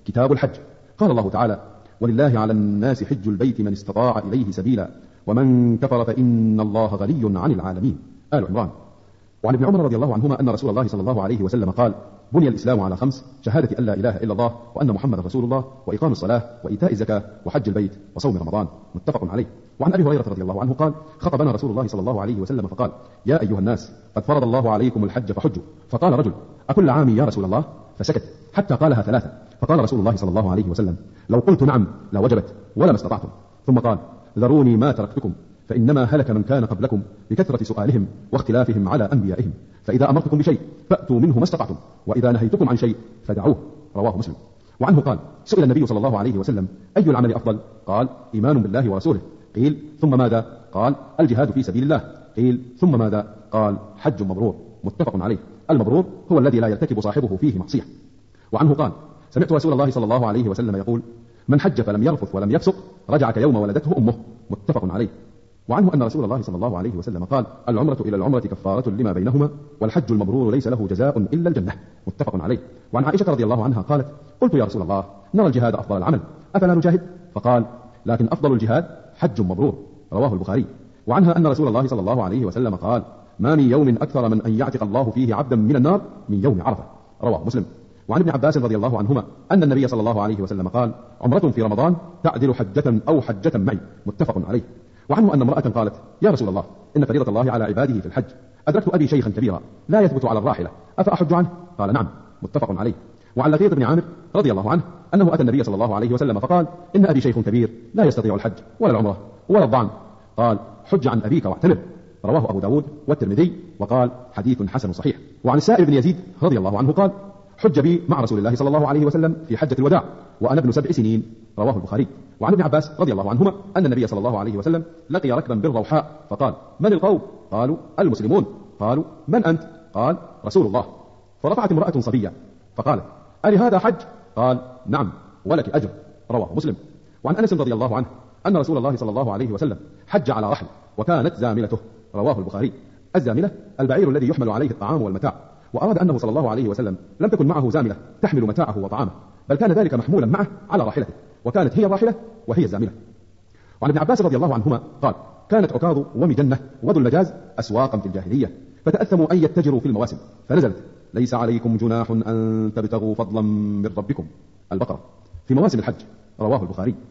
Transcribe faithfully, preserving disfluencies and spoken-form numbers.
كتاب الحج. قال الله تعالى: ولله على الناس حج البيت من استطاع إليه سبيلا ومن كفر فإن الله غني عن العالمين. آل عمران. وعن ابن عمر رضي الله عنهما أن رسول الله صلى الله عليه وسلم قال: بني الإسلام على خمس: شهادة أن لا إله إلا الله وأن محمد رسول الله وإقام الصلاة وإيتاء الزكاة وحج البيت وصوم رمضان. متفق عليه. وعن أبي هريرة رضي الله عنه قال: خطبنا رسول الله صلى الله عليه وسلم فقال: يا أيها الناس قد فرض الله عليكم الحج فحجوا. فقال رجل: أكل عام يا رسول الله؟ فسكت حتى قالها ثلاثة. فقال رسول الله صلى الله عليه وسلم: لو قلت نعم لوجبت ولما استطعتم. ثم قال: ذروني ما تركتكم فإنما هلك من كان قبلكم بكثرة سؤالهم واختلافهم على أنبيائهم، فإذا أمرتكم بشيء فأتوا منه ما استطعتم، وإذا نهيتكم عن شيء فدعوه. رواه مسلم. وعنه قال: سئل النبي صلى الله عليه وسلم: أي العمل أفضل؟ قال: إيمان بالله ورسوله. قيل: ثم ماذا؟ قال: الجهاد في سبيل الله. قيل: ثم ماذا؟ قال: حج مبرور. متفق عليه. المبرور هو الذي لا يرتكب صاحبه فيه معصية. وعنه قال: سمعت رسول الله صلى الله عليه وسلم يقول: من حج فلم يرفث ولم يفسق رجع كيوم ولدته أمه. متفق عليه. وعنه أن رسول الله صلى الله عليه وسلم قال: العمرة إلى العمرة كفارة لما بينهما والحج المبرور ليس له جزاء إلا الجنة. متفق عليه. وعن عائشة رضي الله عنها قالت: قلت يا رسول الله نرى الجهاد أفضل العمل أفلا نجاهد؟ فقال: لكن أفضل الجهاد حج مبرور. رواه البخاري. وعنها أن رسول الله صلى الله عليه وسلم قال: ما من يوم أكثر من أن يعتق الله فيه عبدا من النار من يوم عرفة. رواه مسلم. وعن ابن عباس رضي الله عنهما أن النبي صلى الله عليه وسلم قال: عمرة في رمضان تعدل حجة أو حجة معي. متفق عليه. وعنه أن امرأة قالت: يا رسول الله إن فريضة الله على عباده في الحج، أدركت أبي شيخا كبيرا لا يثبت على الراحلة، أفأحج عنه؟ قال: نعم. متفق عليه. وعن لقيط بن عامر رضي الله عنه أنه أتى النبي صلى الله عليه وسلم فقال: إن أبي شيخ كبير لا يستطيع الحج ولا العمرة ولا الضعن. قال: حج عن أبيك واعتمر. رواه أبو داود والترمذي وقال: حديث حسن صحيح. وعن السائب بن يزيد رضي الله عنه قال: حج بي مع رسول الله صلى الله عليه وسلم في حجة الوداع وأنا ابن سبع سنين. رواه البخاري. وعن ابن عباس رضي الله عنهما أن النبي صلى الله عليه وسلم لقي ركبا بالروحاء فقال: من القوم؟ قالوا: المسلمون. قالوا: من أنت؟ قال: رسول الله. فرفعت امرأة صبية فقالت: ألي هذا حج؟ قال: نعم ولك أجر. رواه مسلم. وعن أنس رضي الله عنه أن رسول الله صلى الله عليه وسلم حج على رحل وكانت زاملته. رواه البخاري. الزاملة البعير الذي يحمل عليه الطعام والمتاع، وأراد أنه صلى الله عليه وسلم لم تكن معه زاملة تحمل متاعه وطعامه، بل كان ذلك محمولا معه على راحلته، وكانت هي الراحلة وهي الزاملة. وعن ابن عباس رضي الله عنهما قال: كانت عكاظ ومجنة وذو اللجاز أسواقا في الجاهلية، فتأثموا أن يتجروا في المواسم، فنزلت: ليس عليكم جناح أن تبتغوا فضلا من ربكم. البقرة. في مواسم الحج. رواه البخاري.